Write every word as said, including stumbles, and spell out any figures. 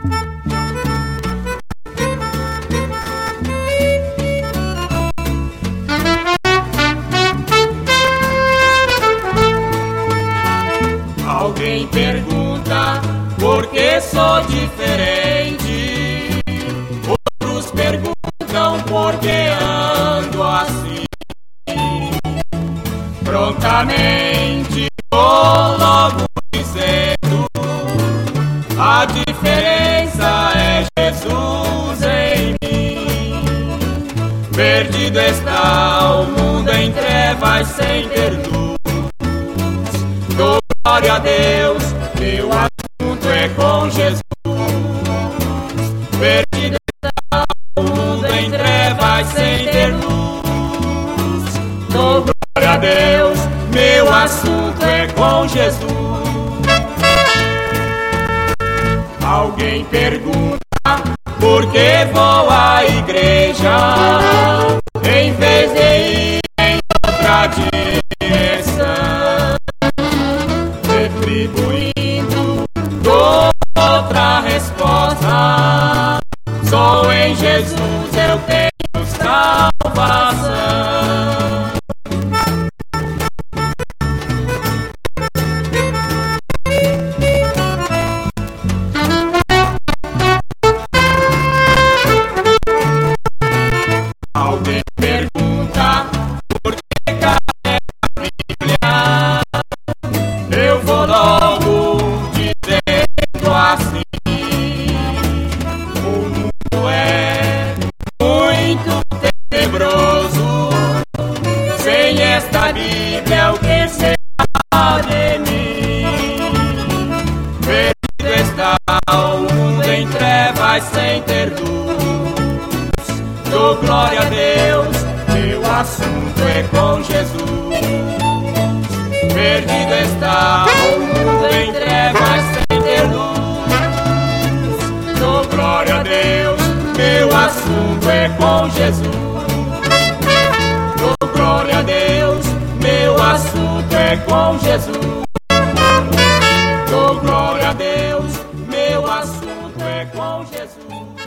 Alguém pergunta por que sou diferente, outros perguntam por que ando assim. Prontamente vou logo dizendo, a diferença é Jesus em mim. Perdido está o mundo em trevas sem ter luz. Dou glória a Deus, meu assunto é com Jesus. Perdido está o mundo em trevas sem ter luz. Dou glória a Deus, meu assunto é com Jesus. Alguém pergunta por que vou à igreja em vez de ir em outra direção, retribuindo outra resposta. Só em Jesus eu tenho salvação. Alguém pergunta por que carrega a Bíblia, eu vou logo dizendo assim, o mundo é muito tenebroso, sem esta Bíblia o que será de mim? Perdido está o mundo em trevas sem ter luz. Dou glória a Deus, meu assunto é com Jesus. Perdido está o mundo em trevas sem ter luz. Dou glória a Deus, meu assunto é com Jesus. Dou glória a Deus, meu assunto é com Jesus. Dou glória a Deus, meu assunto é com Jesus.